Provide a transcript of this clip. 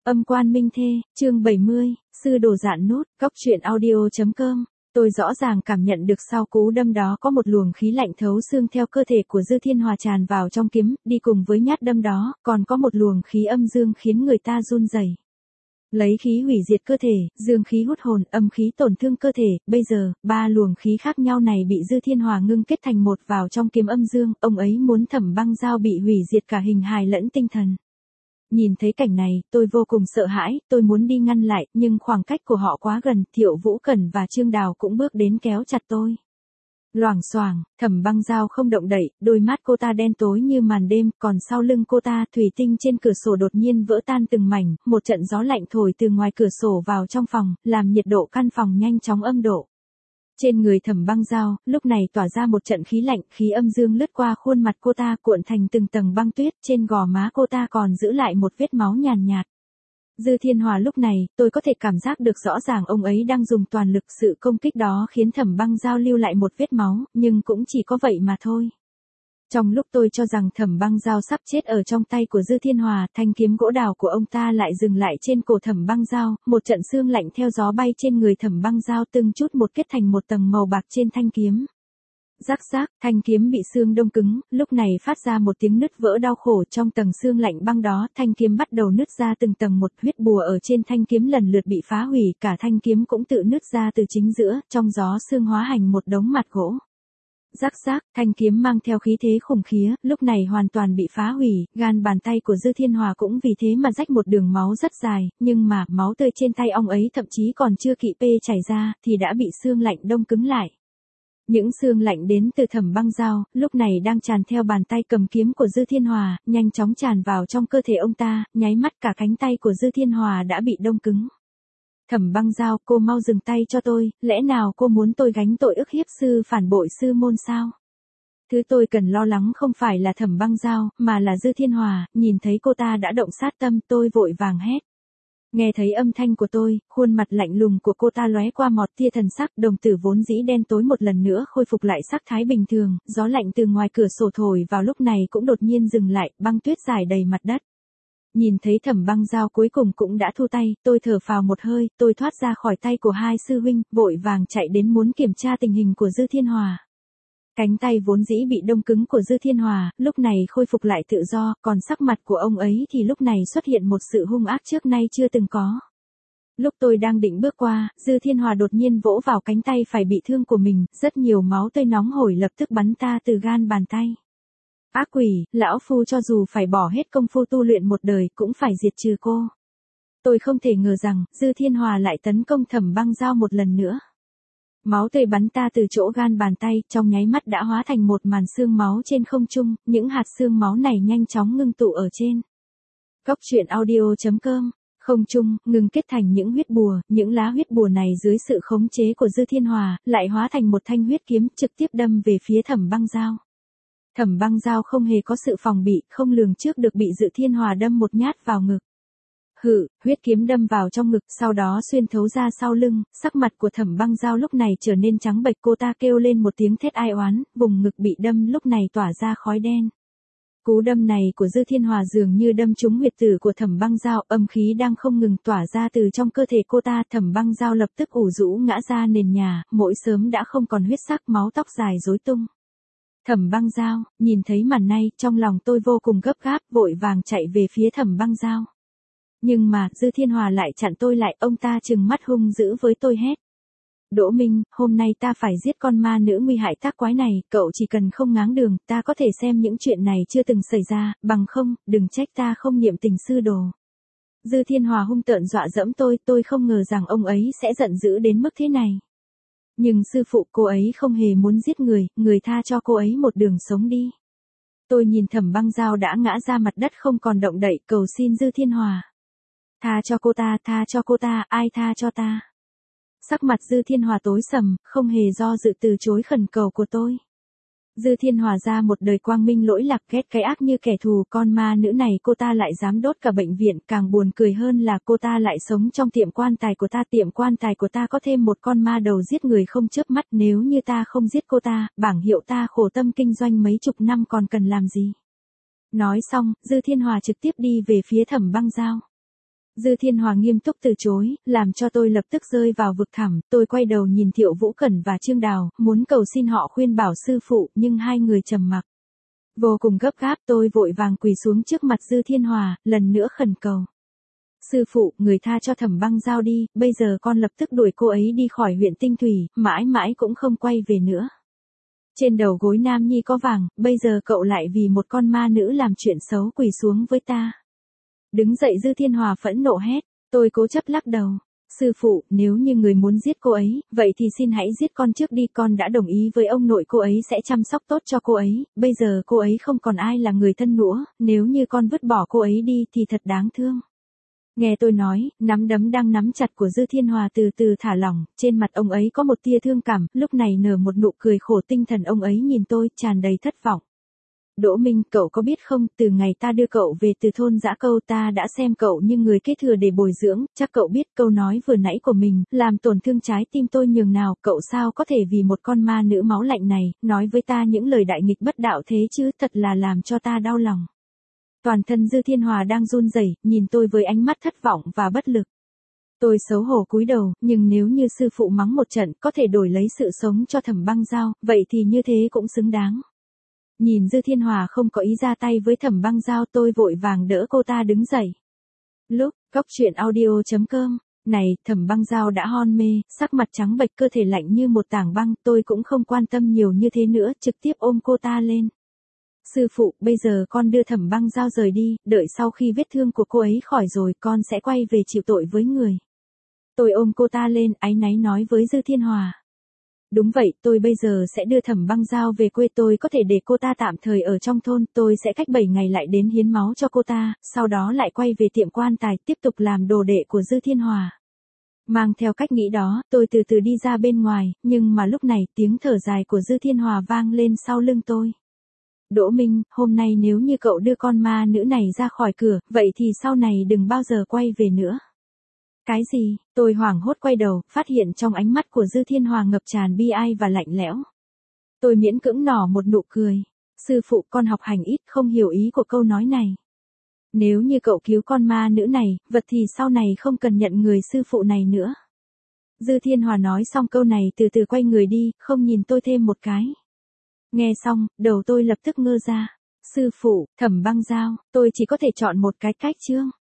Âm quan minh thê, chương 70, sư đồ dạn nút, góc truyện audio.com. Tôi rõ ràng cảm nhận được sau cú đâm đó có một luồng khí lạnh thấu xương theo cơ thể của Dư Thiên Hòa tràn vào trong kiếm, đi cùng với nhát đâm đó, còn có một luồng khí âm dương khiến người ta run rẩy. Lấy khí hủy diệt cơ thể, dương khí hút hồn, âm khí tổn thương cơ thể, bây giờ, ba luồng khí khác nhau này bị Dư Thiên Hòa ngưng kết thành một vào trong kiếm âm dương, ông ấy muốn Thẩm Băng Dao bị hủy diệt cả hình hài lẫn tinh thần. Nhìn thấy cảnh này, tôi vô cùng sợ hãi, tôi muốn đi ngăn lại, nhưng khoảng cách của họ quá gần, Thiệu Vũ Cẩn và Trương Đào cũng bước đến kéo chặt tôi. Loảng xoảng, Thẩm Băng Dao không động đậy, đôi mắt cô ta đen tối như màn đêm, còn sau lưng cô ta, thủy tinh trên cửa sổ đột nhiên vỡ tan từng mảnh, một trận gió lạnh thổi từ ngoài cửa sổ vào trong phòng, làm nhiệt độ căn phòng nhanh chóng âm độ. Trên người Thẩm Băng Dao, lúc này tỏa ra một trận khí lạnh, khí âm dương lướt qua khuôn mặt cô ta cuộn thành từng tầng băng tuyết, trên gò má cô ta còn giữ lại một vết máu nhàn nhạt. Dư Thiên Hòa lúc này, tôi có thể cảm giác được rõ ràng ông ấy đang dùng toàn lực, sự công kích đó khiến Thẩm Băng Dao lưu lại một vết máu, nhưng cũng chỉ có vậy mà thôi. Trong lúc tôi cho rằng Thẩm Băng Dao sắp chết ở trong tay của Dư Thiên Hòa, thanh kiếm gỗ đào của ông ta lại dừng lại trên cổ Thẩm Băng Dao, một trận xương lạnh theo gió bay trên người Thẩm Băng Dao từng chút một kết thành một tầng màu bạc trên thanh kiếm. Rắc rác, thanh kiếm bị xương đông cứng, lúc này phát ra một tiếng nứt vỡ đau khổ, trong tầng xương lạnh băng đó, thanh kiếm bắt đầu nứt ra từng tầng một, huyết bùa ở trên thanh kiếm lần lượt bị phá hủy, cả thanh kiếm cũng tự nứt ra từ chính giữa, trong gió xương hóa thành một đống mặt gỗ. Rắc rác, thanh kiếm mang theo khí thế khủng khiếp, lúc này hoàn toàn bị phá hủy, gan bàn tay của Dư Thiên Hòa cũng vì thế mà rách một đường máu rất dài, nhưng mà, máu tươi trên tay ông ấy thậm chí còn chưa kịp chảy ra, thì đã bị xương lạnh đông cứng lại. Những xương lạnh đến từ Thẩm Băng Dao, lúc này đang tràn theo bàn tay cầm kiếm của Dư Thiên Hòa, nhanh chóng tràn vào trong cơ thể ông ta, nháy mắt cả cánh tay của Dư Thiên Hòa đã bị đông cứng. Thẩm Băng Dao, cô mau dừng tay cho tôi, lẽ nào cô muốn tôi gánh tội ức hiếp sư phản bội sư môn sao? Thứ tôi cần lo lắng không phải là Thẩm Băng Dao, mà là Dư Thiên Hòa, nhìn thấy cô ta đã động sát tâm, tôi vội vàng hét. Nghe thấy âm thanh của tôi, khuôn mặt lạnh lùng của cô ta lóe qua một tia thần sắc, đồng tử vốn dĩ đen tối một lần nữa khôi phục lại sắc thái bình thường, gió lạnh từ ngoài cửa sổ thổi vào lúc này cũng đột nhiên dừng lại, băng tuyết rải đầy mặt đất. Nhìn thấy Thẩm Băng Dao cuối cùng cũng đã thu tay, tôi thở phào một hơi, tôi thoát ra khỏi tay của hai sư huynh, vội vàng chạy đến muốn kiểm tra tình hình của Dư Thiên Hòa. Cánh tay vốn dĩ bị đông cứng của Dư Thiên Hòa, lúc này khôi phục lại tự do, còn sắc mặt của ông ấy thì lúc này xuất hiện một sự hung ác trước nay chưa từng có. Lúc tôi đang định bước qua, Dư Thiên Hòa đột nhiên vỗ vào cánh tay phải bị thương của mình, rất nhiều máu tươi nóng hổi lập tức bắn ta từ gan bàn tay. Ác quỷ, lão phu cho dù phải bỏ hết công phu tu luyện một đời cũng phải diệt trừ cô. Tôi không thể ngờ rằng, Dư Thiên Hòa lại tấn công Thẩm Băng Dao một lần nữa. Máu tươi bắn ta từ chỗ gan bàn tay, trong nháy mắt đã hóa thành một màn xương máu trên không trung, những hạt xương máu này nhanh chóng ngưng tụ ở trên. Góc truyện audio.com, không trung, ngừng kết thành những huyết bùa, những lá huyết bùa này dưới sự khống chế của Dư Thiên Hòa, lại hóa thành một thanh huyết kiếm trực tiếp đâm về phía Thẩm Băng Dao. Thẩm Băng Dao không hề có sự phòng bị, không lường trước được bị Dư Thiên Hòa đâm một nhát vào ngực. Hự, huyết kiếm đâm vào trong ngực, sau đó xuyên thấu ra sau lưng, sắc mặt của Thẩm Băng Dao lúc này trở nên trắng bệch, cô ta kêu lên một tiếng thét ai oán, vùng ngực bị đâm lúc này tỏa ra khói đen. Cú đâm này của Dư Thiên Hòa dường như đâm trúng huyệt tử của Thẩm Băng Dao, âm khí đang không ngừng tỏa ra từ trong cơ thể cô ta, Thẩm Băng Dao lập tức ủ rũ ngã ra nền nhà, mỗi sớm đã không còn huyết sắc, máu tóc dài rối tung. Thẩm Băng Dao, nhìn thấy màn này, trong lòng tôi vô cùng gấp gáp, vội vàng chạy về phía Thẩm Băng Dao. Nhưng mà, Dư Thiên Hòa lại chặn tôi lại, ông ta trừng mắt hung dữ với tôi hét. Đỗ Minh, hôm nay ta phải giết con ma nữ nguy hại tác quái này, cậu chỉ cần không ngáng đường, ta có thể xem những chuyện này chưa từng xảy ra, bằng không, đừng trách ta không niệm tình sư đồ. Dư Thiên Hòa hung tợn dọa dẫm tôi không ngờ rằng ông ấy sẽ giận dữ đến mức thế này. Nhưng sư phụ, cô ấy không hề muốn giết người tha cho cô ấy một đường sống đi. Tôi nhìn Thẩm Băng Dao đã ngã ra mặt đất không còn động đậy, cầu xin Dư Thiên Hòa. Tha cho cô ta, ai tha cho ta. Sắc mặt Dư Thiên Hòa tối sầm, không hề do dự từ chối khẩn cầu của tôi. Dư Thiên Hòa ra một đời quang minh lỗi lạc, ghét cái ác như kẻ thù, con ma nữ này cô ta lại dám đốt cả bệnh viện, càng buồn cười hơn là cô ta lại sống trong tiệm quan tài của ta, tiệm quan tài của ta có thêm một con ma đầu giết người không chớp mắt, nếu như ta không giết cô ta, bảng hiệu ta khổ tâm kinh doanh mấy chục năm còn cần làm gì. Nói xong, Dư Thiên Hòa trực tiếp đi về phía Thẩm Băng Dao. Dư Thiên Hòa nghiêm túc từ chối, làm cho tôi lập tức rơi vào vực thẳm, tôi quay đầu nhìn Thiệu Vũ Cẩn và Trương Đào, muốn cầu xin họ khuyên bảo sư phụ, nhưng hai người trầm mặc. Vô cùng gấp gáp tôi vội vàng quỳ xuống trước mặt Dư Thiên Hòa, lần nữa khẩn cầu. Sư phụ, người tha cho Thẩm Băng Giao đi, bây giờ con lập tức đuổi cô ấy đi khỏi huyện Tinh Thủy, mãi mãi cũng không quay về nữa. Trên đầu gối Nam Nhi có vàng, bây giờ cậu lại vì một con ma nữ làm chuyện xấu quỳ xuống với ta. Đứng dậy Dư Thiên Hòa phẫn nộ hét, tôi cố chấp lắc đầu. Sư phụ, nếu như người muốn giết cô ấy, vậy thì xin hãy giết con trước đi, con đã đồng ý với ông nội cô ấy sẽ chăm sóc tốt cho cô ấy, bây giờ cô ấy không còn ai là người thân nữa, nếu như con vứt bỏ cô ấy đi thì thật đáng thương. Nghe tôi nói, nắm đấm đang nắm chặt của Dư Thiên Hòa từ từ thả lỏng, trên mặt ông ấy có một tia thương cảm, lúc này nở một nụ cười khổ, tinh thần ông ấy nhìn tôi tràn đầy thất vọng. Đỗ Minh, cậu có biết không, từ ngày ta đưa cậu về từ thôn Dã Câu ta đã xem cậu như người kế thừa để bồi dưỡng, chắc cậu biết câu nói vừa nãy của mình, làm tổn thương trái tim tôi nhường nào, cậu sao có thể vì một con ma nữ máu lạnh này, nói với ta những lời đại nghịch bất đạo thế chứ, thật là làm cho ta đau lòng. Toàn thân Dư Thiên Hòa đang run rẩy, nhìn tôi với ánh mắt thất vọng và bất lực. Tôi xấu hổ cúi đầu, nhưng nếu như sư phụ mắng một trận có thể đổi lấy sự sống cho Thẩm Băng Giao, vậy thì như thế cũng xứng đáng. Nhìn Dư Thiên Hòa không có ý ra tay với Thẩm Băng Giao, tôi vội vàng đỡ cô ta đứng dậy. Lúc, coctruyện.audio.com, này, Thẩm Băng Giao đã hon mê, sắc mặt trắng bệch, cơ thể lạnh như một tảng băng, tôi cũng không quan tâm nhiều như thế nữa, trực tiếp ôm cô ta lên. Sư phụ, bây giờ con đưa Thẩm Băng Giao rời đi, đợi sau khi vết thương của cô ấy khỏi rồi con sẽ quay về chịu tội với người. Tôi ôm cô ta lên, áy náy nói với Dư Thiên Hòa. Đúng vậy, tôi bây giờ sẽ đưa Thẩm Băng Giao về quê, tôi có thể để cô ta tạm thời ở trong thôn, tôi sẽ cách 7 ngày lại đến hiến máu cho cô ta, sau đó lại quay về tiệm quan tài tiếp tục làm đồ đệ của Dư Thiên Hòa. Mang theo cách nghĩ đó, tôi từ từ đi ra bên ngoài, nhưng mà lúc này tiếng thở dài của Dư Thiên Hòa vang lên sau lưng tôi. Đỗ Minh, hôm nay nếu như cậu đưa con ma nữ này ra khỏi cửa, vậy thì sau này đừng bao giờ quay về nữa. Cái gì? Tôi hoảng hốt quay đầu, phát hiện trong ánh mắt của Dư Thiên Hòa ngập tràn bi ai và lạnh lẽo. Tôi miễn cưỡng nở một nụ cười. Sư phụ, con học hành ít, không hiểu ý của câu nói này. Nếu như cậu cứu con ma nữ này, vật thì sau này không cần nhận người sư phụ này nữa. Dư Thiên Hòa nói xong câu này từ từ quay người đi, không nhìn tôi thêm một cái. Nghe xong, đầu tôi lập tức ngơ ra. Sư phụ, Thẩm Băng Giao, tôi chỉ có thể chọn một cái cách chứ?